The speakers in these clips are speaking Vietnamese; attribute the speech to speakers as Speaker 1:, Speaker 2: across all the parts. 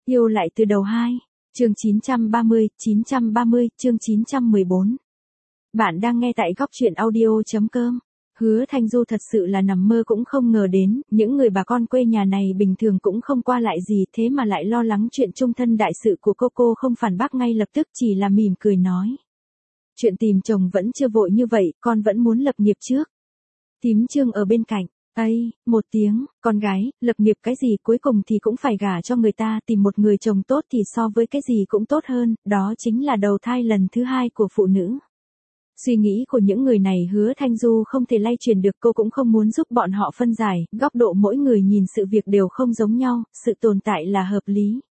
Speaker 1: Yêu lại từ đầu 2. Chương 930, chương 914. Bạn đang nghe tại góc truyện audio.com. Hứa Thanh Du thật sự là nằm mơ cũng không ngờ đến, những người bà con quê nhà này bình thường cũng không qua lại gì thế mà lại lo lắng chuyện chung thân đại sự của cô không phản bác ngay lập tức chỉ là mỉm cười nói. Chuyện tìm chồng vẫn chưa vội như vậy, con vẫn muốn lập nghiệp trước. Thím Trương ở bên cạnh. Ây, một tiếng, con gái, lập nghiệp cái gì cuối cùng thì cũng phải gả cho người ta, tìm một người chồng tốt thì so với cái gì cũng tốt hơn, đó chính là đầu thai lần thứ 2 của phụ nữ. Suy nghĩ của những người này Hứa Thanh Du không thể lay truyền được, cô cũng không muốn giúp bọn họ phân giải, góc độ mỗi người nhìn sự việc đều không giống nhau, sự tồn tại là hợp lý.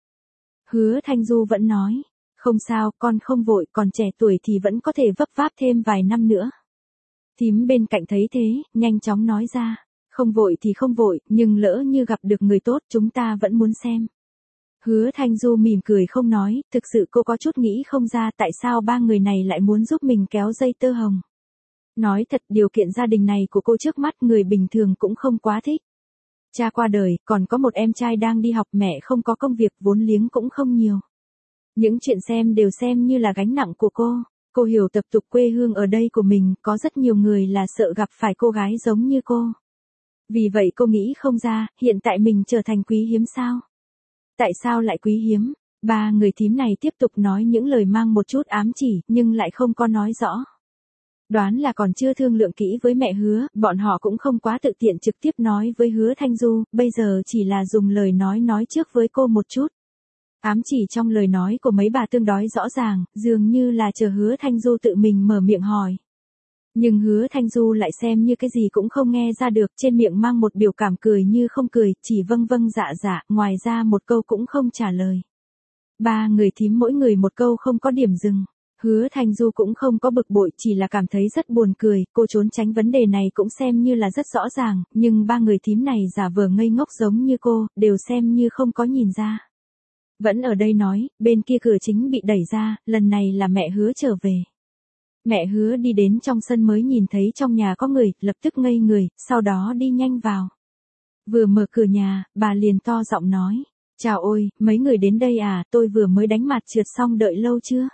Speaker 1: Hứa Thanh Du vẫn nói, không sao, con không vội, còn trẻ tuổi thì vẫn có thể vấp váp thêm vài năm nữa. Thím bên cạnh thấy thế, nhanh chóng nói ra. Không vội thì không vội, nhưng lỡ như gặp được người tốt chúng ta vẫn muốn xem. Hứa Thanh Du mỉm cười không nói, thực sự cô có chút nghĩ không ra tại sao ba người này lại muốn giúp mình kéo dây tơ hồng. Nói thật điều kiện gia đình này của cô trước mắt người bình thường cũng không quá thích. Cha qua đời, còn có một em trai đang đi học, mẹ không có công việc, vốn liếng cũng không nhiều. Những chuyện xem đều xem như là gánh nặng của cô. Cô hiểu tập tục quê hương ở đây của mình, có rất nhiều người là sợ gặp phải cô gái giống như cô. Vì vậy cô nghĩ không ra, hiện tại mình trở thành quý hiếm sao? Tại sao lại quý hiếm? Ba người thím này tiếp tục nói những lời mang một chút ám chỉ, nhưng lại không có nói rõ. Đoán là còn chưa thương lượng kỹ với mẹ Hứa, bọn họ cũng không quá tự tiện trực tiếp nói với Hứa Thanh Du, bây giờ chỉ là dùng lời nói trước với cô một chút. Ám chỉ trong lời nói của mấy bà tương đối rõ ràng, dường như là chờ Hứa Thanh Du tự mình mở miệng hỏi. Nhưng Hứa Thanh Du lại xem như cái gì cũng không nghe ra được, trên miệng mang một biểu cảm cười như không cười, chỉ vâng vâng dạ dạ, ngoài ra một câu cũng không trả lời. Ba người thím mỗi người một câu không có điểm dừng. Hứa Thanh Du cũng không có bực bội, chỉ là cảm thấy rất buồn cười, cô trốn tránh vấn đề này cũng xem như là rất rõ ràng, nhưng ba người thím này giả vờ ngây ngốc giống như cô, đều xem như không có nhìn ra. Vẫn ở đây nói, bên kia cửa chính bị đẩy ra, lần này là mẹ Hứa trở về. Mẹ Hứa đi đến trong sân mới nhìn thấy trong nhà có người, lập tức ngây người, sau đó đi nhanh vào. Vừa mở cửa nhà, bà liền to giọng nói, chào ôi, mấy người đến đây à, tôi vừa mới đánh mặt trượt xong, đợi lâu chưa?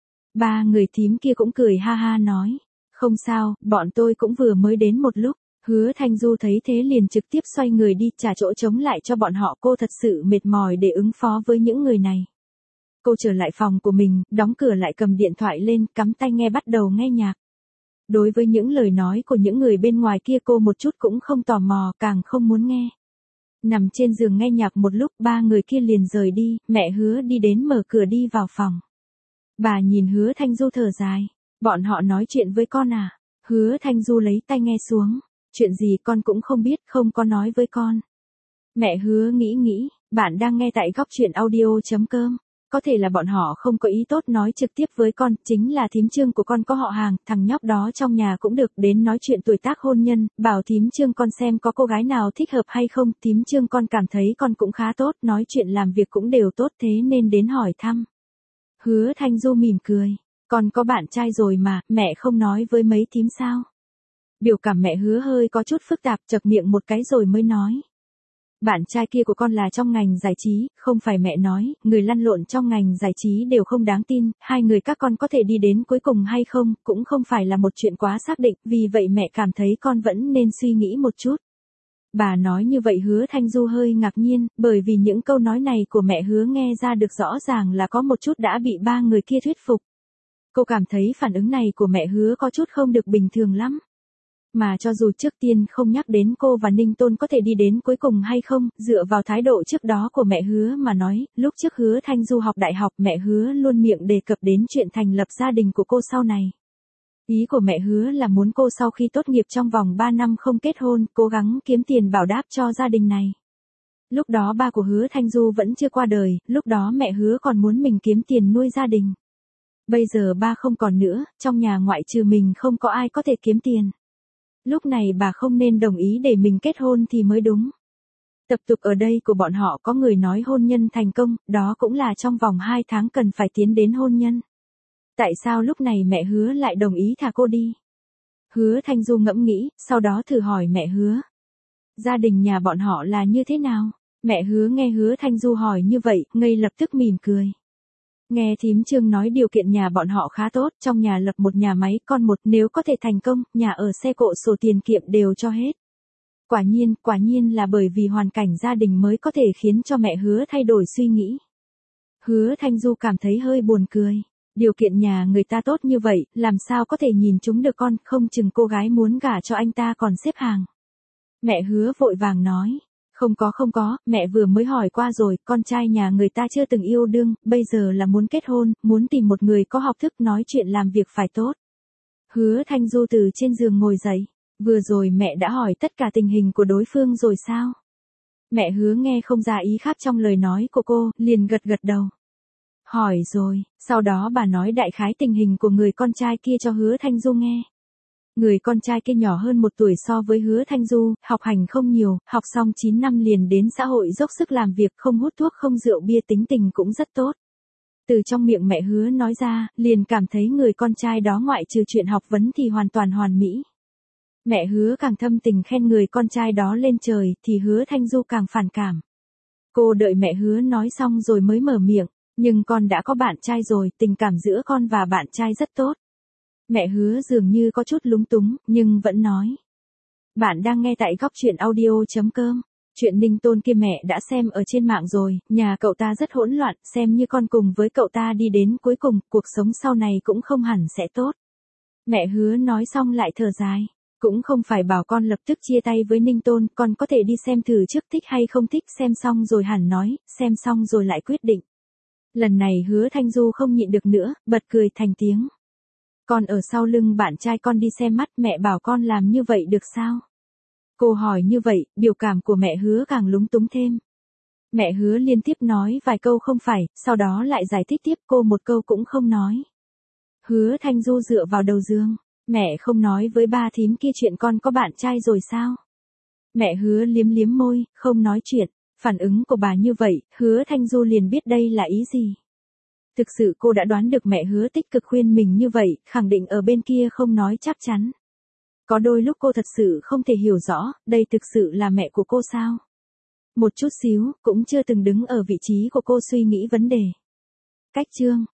Speaker 1: Ba người thím kia cũng cười ha ha nói, không sao, bọn tôi cũng vừa mới đến một lúc. Hứa Thanh Du thấy thế liền trực tiếp xoay người đi, trả chỗ trống lại cho bọn họ, cô thật sự mệt mỏi để ứng phó với những người này. Cô trở lại phòng của mình, đóng cửa lại, cầm điện thoại lên, cắm tai nghe bắt đầu nghe nhạc. Đối với những lời nói của những người bên ngoài kia cô một chút cũng không tò mò, càng không muốn nghe. Nằm trên giường nghe nhạc một lúc, ba người kia liền rời đi, mẹ Hứa đi đến mở cửa đi vào phòng. Bà nhìn Hứa Thanh Du thở dài, bọn họ nói chuyện với con à? Hứa Thanh Du lấy tai nghe xuống, chuyện gì con cũng không biết, không có nói với con. Mẹ Hứa nghĩ, bạn đang nghe tại góc truyện audio.com. Có thể là bọn họ không có ý tốt nói trực tiếp với con, chính là thím Trương của con có họ hàng, thằng nhóc đó trong nhà cũng được đến nói chuyện tuổi tác hôn nhân, bảo thím Trương con xem có cô gái nào thích hợp hay không, thím Trương con cảm thấy con cũng khá tốt, nói chuyện làm việc cũng đều tốt thế nên đến hỏi thăm. Hứa Thanh Du mỉm cười, con có bạn trai rồi mà, mẹ không nói với mấy thím sao? Biểu cảm mẹ Hứa hơi có chút phức tạp, chậc miệng một cái rồi mới nói. Bạn trai kia của con là trong ngành giải trí, không phải mẹ nói, người lăn lộn trong ngành giải trí đều không đáng tin, hai người các con có thể đi đến cuối cùng hay không, cũng không phải là một chuyện quá xác định, vì vậy mẹ cảm thấy con vẫn nên suy nghĩ một chút. Bà nói như vậy Hứa Thanh Du hơi ngạc nhiên, bởi vì những câu nói này của mẹ Hứa nghe ra được rõ ràng là có một chút đã bị ba người kia thuyết phục. Cô cảm thấy phản ứng này của mẹ Hứa có chút không được bình thường lắm. Mà cho dù trước tiên không nhắc đến cô và Ninh Tôn có thể đi đến cuối cùng hay không, dựa vào thái độ trước đó của mẹ Hứa mà nói, lúc trước Hứa Thanh Du học đại học mẹ Hứa luôn miệng đề cập đến chuyện thành lập gia đình của cô sau này. Ý của mẹ Hứa là muốn cô sau khi tốt nghiệp trong vòng 3 năm không kết hôn, cố gắng kiếm tiền bảo đáp cho gia đình này. Lúc đó ba của Hứa Thanh Du vẫn chưa qua đời, lúc đó mẹ Hứa còn muốn mình kiếm tiền nuôi gia đình. Bây giờ ba không còn nữa, trong nhà ngoại trừ mình không có ai có thể kiếm tiền. Lúc này bà không nên đồng ý để mình kết hôn thì mới đúng. Tập tục ở đây của bọn họ có người nói hôn nhân thành công, đó cũng là trong vòng 2 tháng cần phải tiến đến hôn nhân. Tại sao lúc này mẹ Hứa lại đồng ý thả cô đi? Hứa Thanh Du ngẫm nghĩ, sau đó thử hỏi mẹ Hứa. Gia đình nhà bọn họ là như thế nào? Mẹ Hứa nghe Hứa Thanh Du hỏi như vậy, ngây lập tức mỉm cười. Nghe thím Trương nói điều kiện nhà bọn họ khá tốt, trong nhà lập một nhà máy con một, nếu có thể thành công, nhà ở xe cộ sổ tiền kiệm đều cho hết. Quả nhiên là bởi vì hoàn cảnh gia đình mới có thể khiến cho mẹ Hứa thay đổi suy nghĩ. Hứa Thanh Du cảm thấy hơi buồn cười. Điều kiện nhà người ta tốt như vậy, làm sao có thể nhìn chúng được con, không chừng cô gái muốn gả cho anh ta còn xếp hàng. Mẹ Hứa vội vàng nói. Không có, mẹ vừa mới hỏi qua rồi, con trai nhà người ta chưa từng yêu đương, bây giờ là muốn kết hôn, muốn tìm một người có học thức nói chuyện làm việc phải tốt. Hứa Thanh Du từ trên giường ngồi dậy. Vừa rồi mẹ đã hỏi tất cả tình hình của đối phương rồi sao? Mẹ Hứa nghe không ra ý khác trong lời nói của cô, liền gật gật đầu. Hỏi rồi, sau đó bà nói đại khái tình hình của người con trai kia cho Hứa Thanh Du nghe. Người con trai kia nhỏ hơn 1 tuổi so với Hứa Thanh Du, học hành không nhiều, học xong 9 năm liền đến xã hội dốc sức làm việc, không hút thuốc không rượu bia, tính tình cũng rất tốt. Từ trong miệng mẹ Hứa nói ra, liền cảm thấy người con trai đó ngoại trừ chuyện học vấn thì hoàn toàn hoàn mỹ. Mẹ Hứa càng thâm tình khen người con trai đó lên trời, thì Hứa Thanh Du càng phản cảm. Cô đợi mẹ Hứa nói xong rồi mới mở miệng, nhưng con đã có bạn trai rồi, tình cảm giữa con và bạn trai rất tốt. Mẹ Hứa dường như có chút lúng túng, nhưng vẫn nói. Bạn đang nghe tại góc truyện audio.com. Chuyện Ninh Tôn kia mẹ đã xem ở trên mạng rồi, nhà cậu ta rất hỗn loạn, xem như con cùng với cậu ta đi đến cuối cùng, cuộc sống sau này cũng không hẳn sẽ tốt. Mẹ Hứa nói xong lại thở dài. Cũng không phải bảo con lập tức chia tay với Ninh Tôn, con có thể đi xem thử trước thích hay không thích, xem xong rồi hẳn nói, xem xong rồi lại quyết định. Lần này Hứa Thanh Du không nhịn được nữa, bật cười thành tiếng. Con ở sau lưng bạn trai con đi xem mắt, mẹ bảo con làm như vậy được sao? Cô hỏi như vậy, biểu cảm của mẹ Hứa càng lúng túng thêm. Mẹ Hứa liên tiếp nói vài câu không phải, sau đó lại giải thích tiếp, cô một câu cũng không nói. Hứa Thanh Du dựa vào đầu giường. Mẹ không nói với ba thím kia chuyện con có bạn trai rồi sao? Mẹ Hứa liếm liếm môi, không nói chuyện. Phản ứng của bà như vậy, Hứa Thanh Du liền biết đây là ý gì. Thực sự cô đã đoán được mẹ Hứa tích cực khuyên mình như vậy, khẳng định ở bên kia không nói chắc chắn. Có đôi lúc cô thật sự không thể hiểu rõ, đây thực sự là mẹ của cô sao? Một chút xíu, cũng chưa từng đứng ở vị trí của cô suy nghĩ vấn đề. Cách chương